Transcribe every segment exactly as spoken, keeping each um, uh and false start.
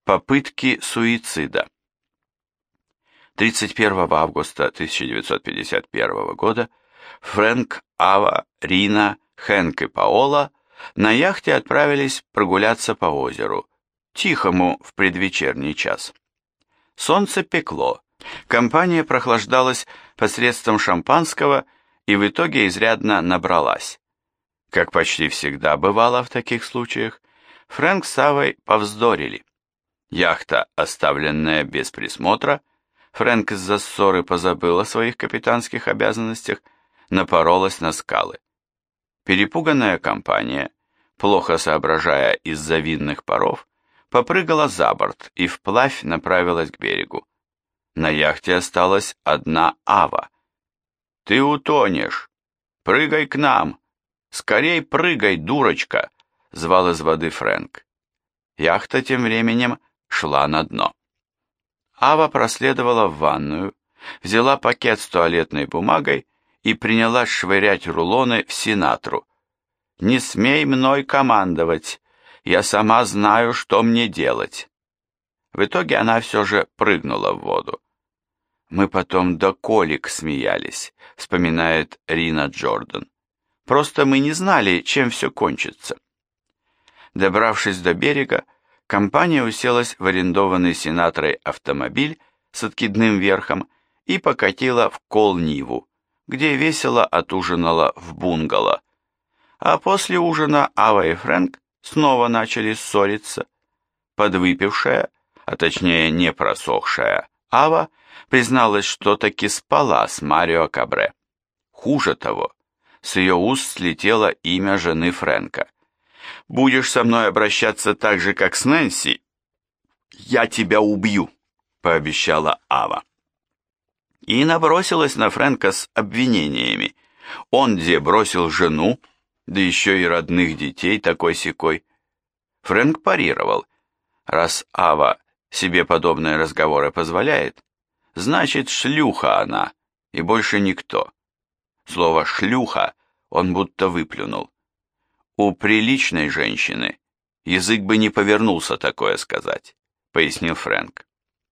Попытки суицида. тридцать первого августа тысяча девятьсот пятьдесят первого года Фрэнк, Ава, Рина, Хэнк и Паола на яхте отправились прогуляться по озеру, тихому в предвечерний час. Солнце пекло, компания прохлаждалась посредством шампанского и в итоге изрядно набралась. Как почти всегда бывало в таких случаях, Фрэнк с Авой повздорили. Яхта, оставленная без присмотра, Фрэнк из-за ссоры позабыл о своих капитанских обязанностях, напоролась на скалы. Перепуганная компания, плохо соображая из-за винных паров, попрыгала за борт и вплавь направилась к берегу. На яхте осталась одна Ава. «Ты утонешь! Прыгай к нам! Скорей прыгай, дурочка!» — звал из воды Фрэнк. Яхта тем временем шла на дно. Ава проследовала в ванную, взяла пакет с туалетной бумагой и принялась швырять рулоны в Синатру. «Не смей мной командовать, я сама знаю, что мне делать». В итоге она все же прыгнула в воду. «Мы потом до колик смеялись», — вспоминает Рина Джордан. «Просто мы не знали, чем все кончится». Добравшись до берега, компания уселась в арендованный Синатрой автомобиль с откидным верхом и покатила в Кол-Ниву, где весело отужинала в бунгало. А после ужина Ава и Фрэнк снова начали ссориться. Подвыпившая, а точнее не просохшая, Ава призналась, что таки спала с Марио Кабре. Хуже того, с ее уст слетело имя жены Фрэнка. «Будешь со мной обращаться так же, как с Нэнси, я тебя убью», — пообещала Ава. И набросилась на Фрэнка с обвинениями. Он где бросил жену, да еще и родных детей такой-сякой. Фрэнк парировал. Раз Ава себе подобные разговоры позволяет, значит, шлюха она, и больше никто. Слово «шлюха» он будто выплюнул. У приличной женщины язык бы не повернулся такое сказать, пояснил Фрэнк.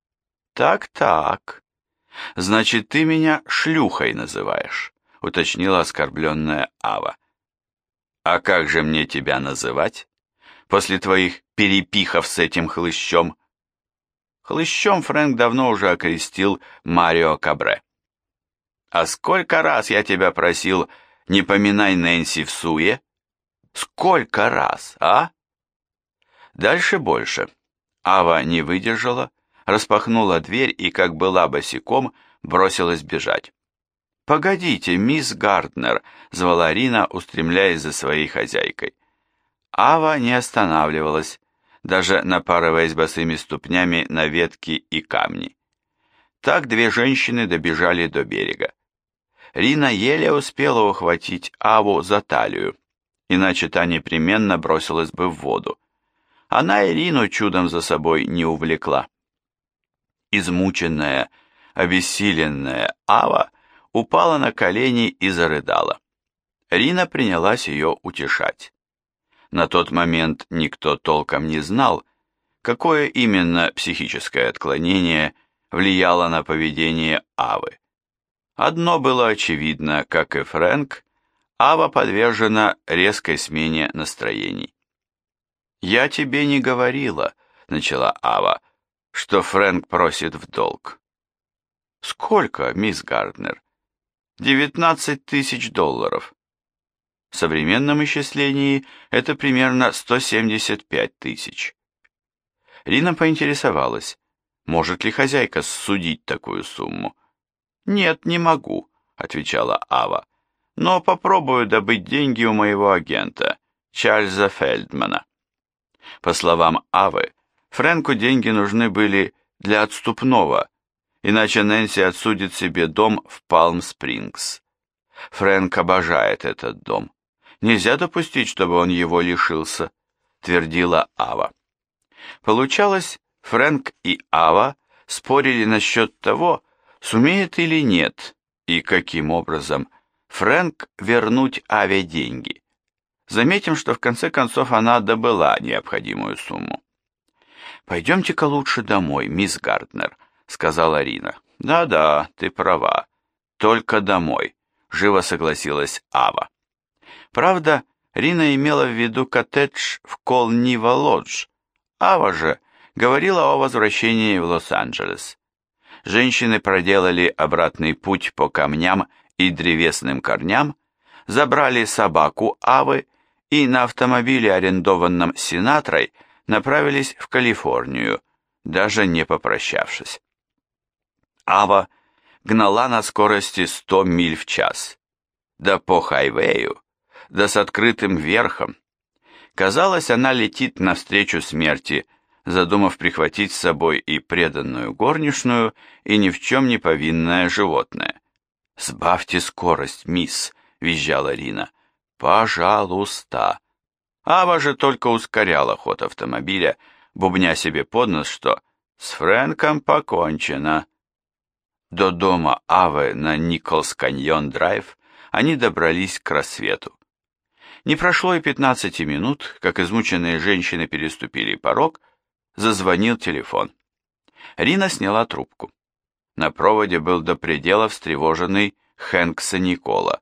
Так-так, значит, ты меня шлюхой называешь, уточнила оскорбленная Ава. А как же мне тебя называть после твоих перепихов с этим хлыщом? Хлыщом Фрэнк давно уже окрестил Марио Кабре. А сколько раз я тебя просил, не поминай Нэнси в суе? Сколько раз, а? Дальше больше. Ава не выдержала, распахнула дверь и, как была босиком, бросилась бежать. «Погодите, мисс Гарднер», — звала Рина, устремляясь за своей хозяйкой. Ава не останавливалась, даже напарываясь босыми ступнями на ветки и камни. Так две женщины добежали до берега. Рина еле успела ухватить Аву за талию, иначе та непременно бросилась бы в воду. Она Ирину чудом за собой не увлекла. Измученная, обессиленная Ава упала на колени и зарыдала. Рина принялась ее утешать. На тот момент никто толком не знал, какое именно психическое отклонение влияло на поведение Авы. Одно было очевидно, как и Фрэнк, Ава подвержена резкой смене настроений. «Я тебе не говорила», — начала Ава, — «что Фрэнк просит в долг». «Сколько, мисс Гарднер?» «Девятнадцать тысяч долларов». В современном исчислении это примерно сто семьдесят пять тысяч. Рина поинтересовалась, может ли хозяйка судить такую сумму. «Нет, не могу», — отвечала Ава, — «но попробую добыть деньги у моего агента, Чарльза Фельдмана». По словам Авы, Фрэнку деньги нужны были для отступного, иначе Нэнси отсудит себе дом в Палм-Спрингс. Фрэнк обожает этот дом. Нельзя допустить, чтобы он его лишился, твердила Ава. Получалось, Фрэнк и Ава спорили насчет того, сумеет или нет, и каким образом Фрэнк вернуть Аве деньги. Заметим, что в конце концов она добыла необходимую сумму. «Пойдемте-ка лучше домой, мисс Гарднер», — сказала Рина. «Да-да, ты права. Только домой», — живо согласилась Ава. Правда, Рина имела в виду коттедж в Колнива-Лодж. Ава же говорила о возвращении в Лос-Анджелес. Женщины проделали обратный путь по камням и древесным корням, забрали собаку Авы и на автомобиле, арендованном Синатрой, направились в Калифорнию, даже не попрощавшись. Ава гнала на скорости сто миль в час, да по хайвею, да с открытым верхом. Казалось, она летит навстречу смерти, задумав прихватить с собой и преданную горничную, и ни в чем не повинное животное. «Сбавьте скорость, мисс», — визжала Рина. «Пожалуйста». Ава же только ускоряла ход автомобиля, бубня себе под нос, что «с Фрэнком покончено». До дома Авы на Николс-Каньон-Драйв они добрались к рассвету. Не прошло и пятнадцати минут, как измученные женщины переступили порог, зазвонил телефон. Рина сняла трубку. На проводе был до предела встревоженный Хэнк Саникола.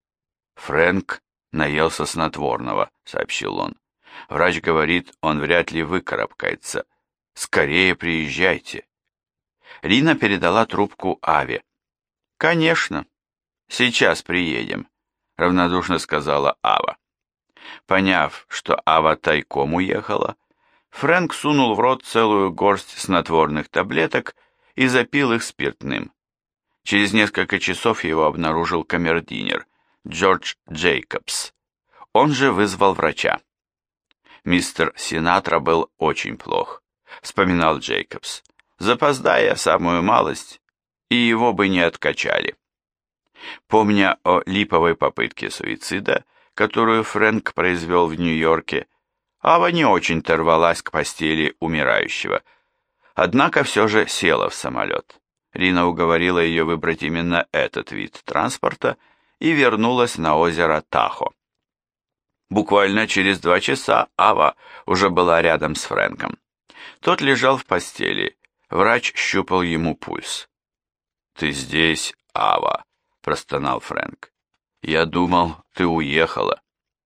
«Фрэнк наелся снотворного», — сообщил он. «Врач говорит, он вряд ли выкарабкается. Скорее приезжайте». Рина передала трубку Аве. «Конечно, сейчас приедем», — равнодушно сказала Ава. Поняв, что Ава тайком уехала, Фрэнк сунул в рот целую горсть снотворных таблеток и запил их спиртным. Через несколько часов его обнаружил камердинер Джордж Джейкобс. Он же вызвал врача. «Мистер Синатра был очень плох», — вспоминал Джейкобс. «Запоздая самую малость, и его бы не откачали». Помня о липовой попытке суицида, которую Фрэнк произвел в Нью-Йорке, Ава не очень-то рвалась к постели умирающего. Однако все же села в самолет. Рина уговорила ее выбрать именно этот вид транспорта и вернулась на озеро Тахо. Буквально через два часа Ава уже была рядом с Фрэнком. Тот лежал в постели, врач щупал ему пульс. «Ты здесь, Ава», — простонал Фрэнк. «Я думал, ты уехала».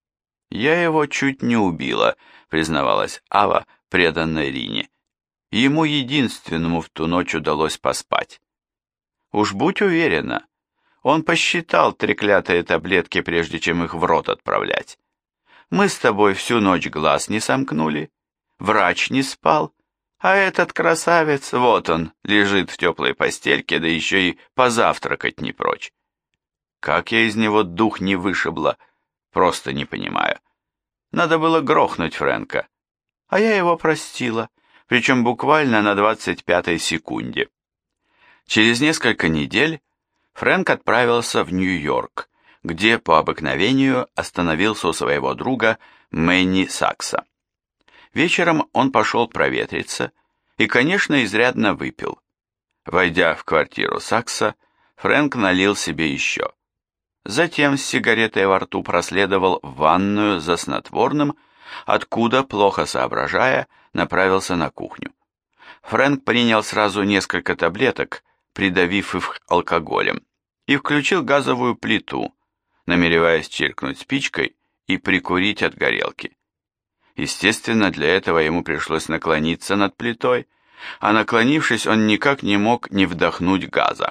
«Я его чуть не убила», — признавалась Ава, преданной Рине. Ему единственному в ту ночь удалось поспать. «Уж будь уверена, он посчитал треклятые таблетки, прежде чем их в рот отправлять. Мы с тобой всю ночь глаз не сомкнули, врач не спал, а этот красавец, вот он, лежит в теплой постельке, да еще и позавтракать не прочь. Как я из него дух не вышибла, просто не понимаю. Надо было грохнуть Фрэнка, а я его простила, причем буквально на двадцать пятой секунде». Через несколько недель Фрэнк отправился в Нью-Йорк, где по обыкновению остановился у своего друга Мэнни Сакса. Вечером он пошел проветриться и, конечно, изрядно выпил. Войдя в квартиру Сакса, Фрэнк налил себе еще. Затем с сигаретой во рту проследовал в ванную за снотворным, откуда, плохо соображая, направился на кухню. Фрэнк принял сразу несколько таблеток, придавив их алкоголем, и включил газовую плиту, намереваясь чиркнуть спичкой и прикурить от горелки. Естественно, для этого ему пришлось наклониться над плитой, а наклонившись, он никак не мог не вдохнуть газа.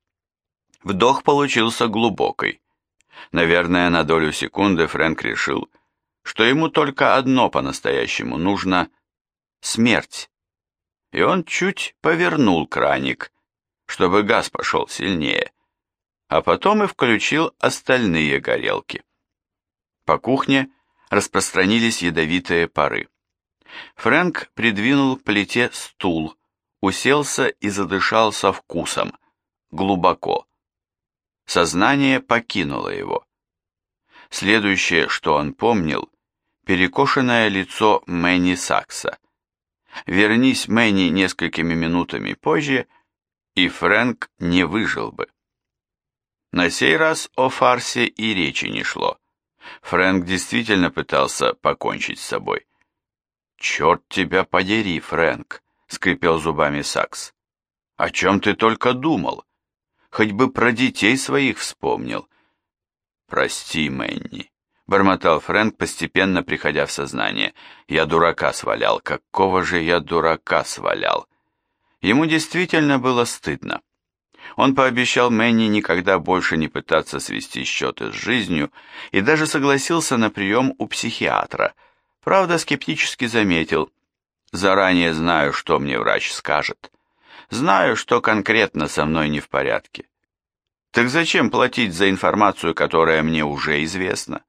Вдох получился глубокий. Наверное, на долю секунды Фрэнк решил, что ему только одно по-настоящему нужно — смерть. И он чуть повернул краник, чтобы газ пошел сильнее, а потом и включил остальные горелки. По кухне распространились ядовитые пары. Фрэнк придвинул к плите стул, уселся и задышал со вкусом, глубоко. Сознание покинуло его. Следующее, что он помнил, перекошенное лицо Мэнни Сакса. Вернись Мэнни несколькими минутами позже, и Фрэнк не выжил бы. На сей раз о фарсе и речи не шло. Фрэнк действительно пытался покончить с собой. «Черт тебя подери, Фрэнк!» — скрипел зубами Сакс. «О чем ты только думал? Хоть бы про детей своих вспомнил». «Прости, Мэнни», — бормотал Фрэнк, постепенно приходя в сознание. «Я дурака свалял. Какого же я дурака свалял?» Ему действительно было стыдно. Он пообещал Мэнни никогда больше не пытаться свести счеты с жизнью и даже согласился на прием у психиатра. Правда, скептически заметил: «Заранее знаю, что мне врач скажет. Знаю, что конкретно со мной не в порядке. Так зачем платить за информацию, которая мне уже известна?»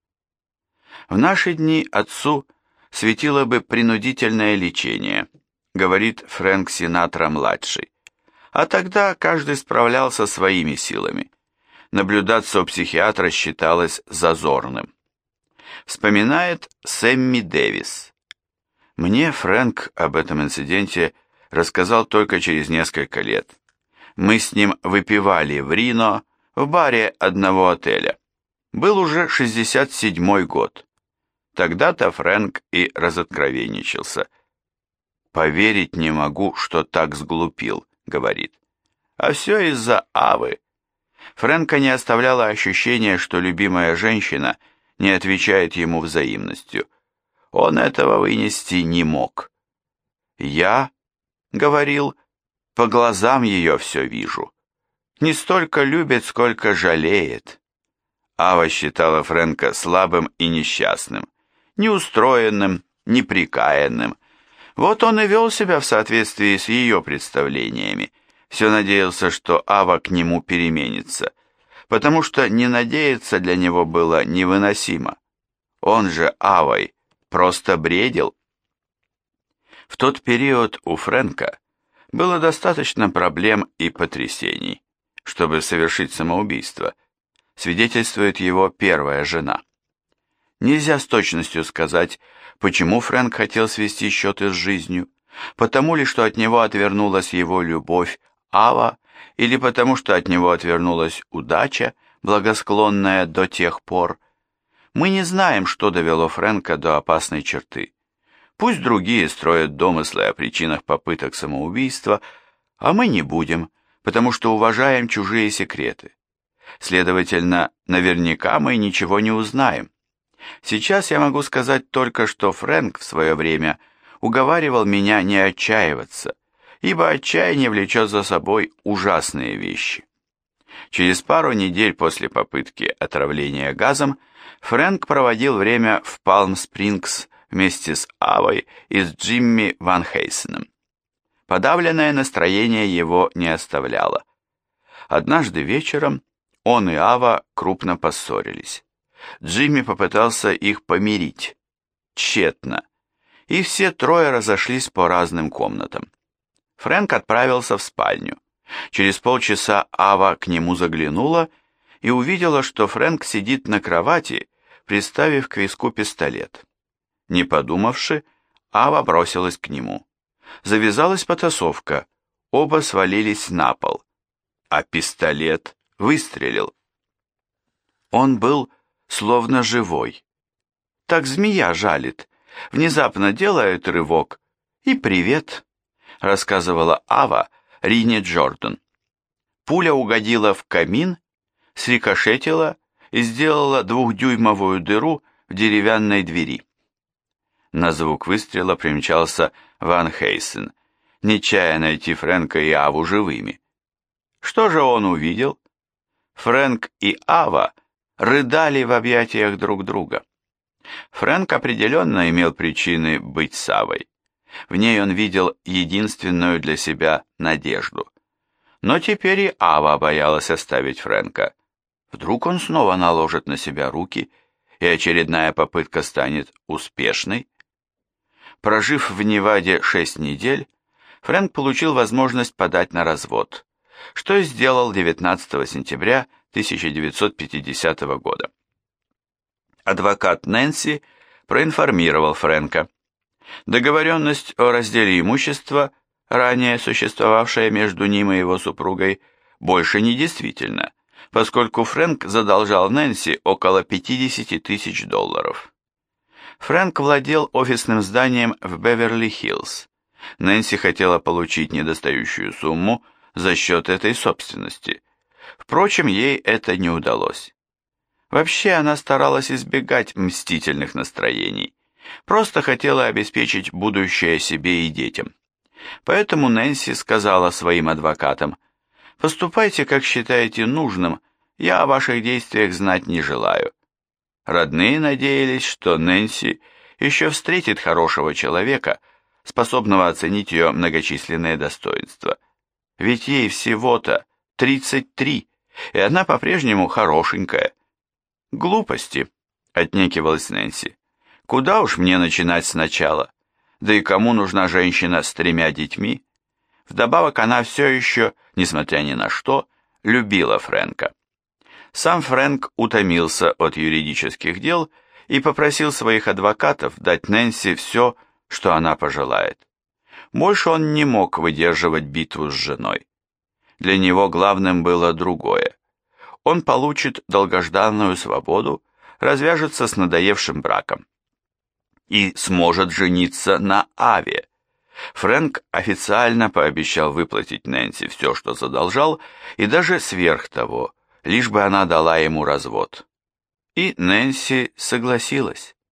В наши дни отцу светило бы принудительное лечение, говорит Фрэнк Синатра-младший. А тогда каждый справлялся своими силами. Наблюдаться у психиатра считалось зазорным. Вспоминает Сэмми Дэвис. Мне Фрэнк об этом инциденте рассказал только через несколько лет. Мы с ним выпивали в Рино, в баре одного отеля. Был уже шестьдесят седьмой год. Тогда-то Фрэнк и разоткровенничался. «Поверить не могу, что так сглупил», — говорит. «А все из-за Авы». Фрэнка не оставляло ощущение, что любимая женщина не отвечает ему взаимностью. Он этого вынести не мог. «Я, — говорил, — по глазам ее все вижу. Не столько любит, сколько жалеет». Ава считала Фрэнка слабым и несчастным, неустроенным, неприкаянным. Вот он и вел себя в соответствии с ее представлениями. Все надеялся, что Ава к нему переменится, потому что не надеяться для него было невыносимо. Он же Авой просто бредил. В тот период у Фрэнка было достаточно проблем и потрясений, чтобы совершить самоубийство, свидетельствует его первая жена. Нельзя с точностью сказать, почему Фрэнк хотел свести счеты с жизнью, потому ли, что от него отвернулась его любовь Ава, или потому, что от него отвернулась удача, благосклонная до тех пор. Мы не знаем, что довело Фрэнка до опасной черты. Пусть другие строят домыслы о причинах попыток самоубийства, а мы не будем, потому что уважаем чужие секреты. Следовательно, наверняка мы ничего не узнаем. Сейчас я могу сказать только, что Фрэнк в свое время уговаривал меня не отчаиваться, ибо отчаяние влечет за собой ужасные вещи. Через пару недель после попытки отравления газом Фрэнк проводил время в Палм-Спрингс вместе с Авой и с Джимми Ван Хейсеном. Подавленное настроение его не оставляло. Однажды вечером он и Ава крупно поссорились. Джимми попытался их помирить. Тщетно. И все трое разошлись по разным комнатам. Фрэнк отправился в спальню. Через полчаса Ава к нему заглянула и увидела, что Фрэнк сидит на кровати, приставив к виску пистолет. Не подумавши, Ава бросилась к нему. Завязалась потасовка, оба свалились на пол, а пистолет выстрелил. Он был словно живой. Так змея жалит, внезапно делает рывок, и привет, рассказывала Ава Рине Джордан. Пуля угодила в камин, срикошетила и сделала двухдюймовую дыру в деревянной двери. На звук выстрела примчался Ван Хейсен, не чая найти Фрэнка и Аву живыми. Что же он увидел? Фрэнк и Ава рыдали в объятиях друг друга. Фрэнк определенно имел причины быть с Авой. В ней он видел единственную для себя надежду. Но теперь и Ава боялась оставить Фрэнка. Вдруг он снова наложит на себя руки, и очередная попытка станет успешной? Прожив в Неваде шесть недель, Фрэнк получил возможность подать на развод, что и сделал девятнадцатого сентября тысяча девятьсот пятидесятого года. Адвокат Нэнси проинформировал Фрэнка. Договоренность о разделе имущества, ранее существовавшая между ним и его супругой, больше не действительна, поскольку Фрэнк задолжал Нэнси около пятьдесят тысяч долларов. Фрэнк владел офисным зданием в Беверли-Хиллз. Нэнси хотела получить недостающую сумму за счет этой собственности. Впрочем, ей это не удалось. Вообще она старалась избегать мстительных настроений, просто хотела обеспечить будущее себе и детям. Поэтому Нэнси сказала своим адвокатам: «Поступайте, как считаете нужным, я о ваших действиях знать не желаю». Родные надеялись, что Нэнси еще встретит хорошего человека, способного оценить ее многочисленные достоинства. Ведь ей всего-то тридцать три, и она по-прежнему хорошенькая. «Глупости», — отнекивалась Нэнси. «Куда уж мне начинать сначала? Да и кому нужна женщина с тремя детьми?» Вдобавок она все еще, несмотря ни на что, любила Фрэнка. Сам Фрэнк утомился от юридических дел и попросил своих адвокатов дать Нэнси все, что она пожелает. Больше он не мог выдерживать битву с женой. Для него главным было другое. Он получит долгожданную свободу, развяжется с надоевшим браком и сможет жениться на Аве. Фрэнк официально пообещал выплатить Нэнси все, что задолжал, и даже сверх того, лишь бы она дала ему развод. И Нэнси согласилась.